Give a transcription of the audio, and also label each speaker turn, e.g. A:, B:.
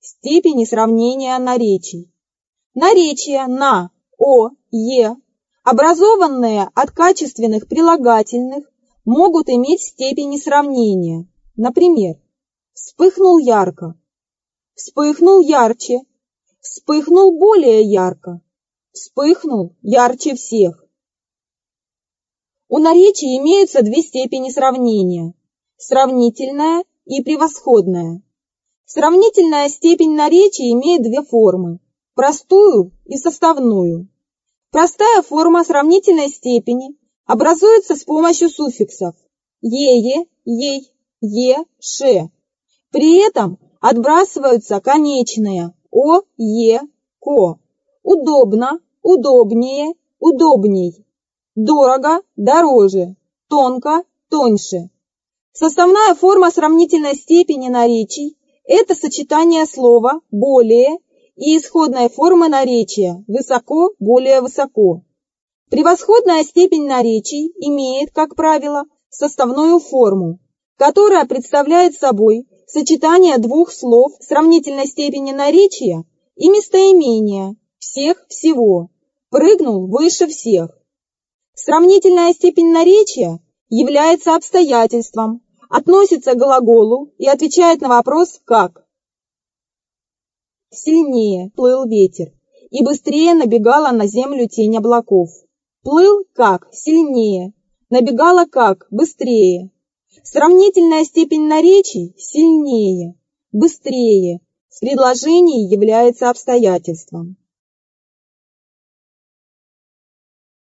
A: степени сравнения наречий. Наречия на, о, е, образованные от качественных прилагательных, могут иметь степени сравнения. Например, вспыхнул ярко, вспыхнул ярче, вспыхнул более ярко, вспыхнул ярче всех. У наречий имеются две степени сравнения – сравнительная и превосходная. Сравнительная степень наречий имеет две формы – простую и составную. Простая форма сравнительной степени образуется с помощью суффиксов «ее», «ей», «е», «ше». При этом отбрасываются конечные «о», «е», «ко». Удобно, удобнее, удобней. Дорого, дороже, тонко, тоньше. Составная форма сравнительной степени наречий – это сочетание слова «более» и исходной формы наречия «высоко», «более высоко». Превосходная степень наречий имеет, как правило, составную форму, которая представляет собой сочетание двух слов сравнительной степени наречия и местоимения «всех, всего», «прыгнул выше всех». Сравнительная степень наречия является обстоятельством, относится к глаголу и отвечает на вопрос «как». Сильнее плыл ветер, и быстрее набегала на землю тень облаков. Плыл как? Сильнее. Набегала как? Быстрее. Сравнительная степень наречий сильнее, быстрее в предложении является обстоятельством.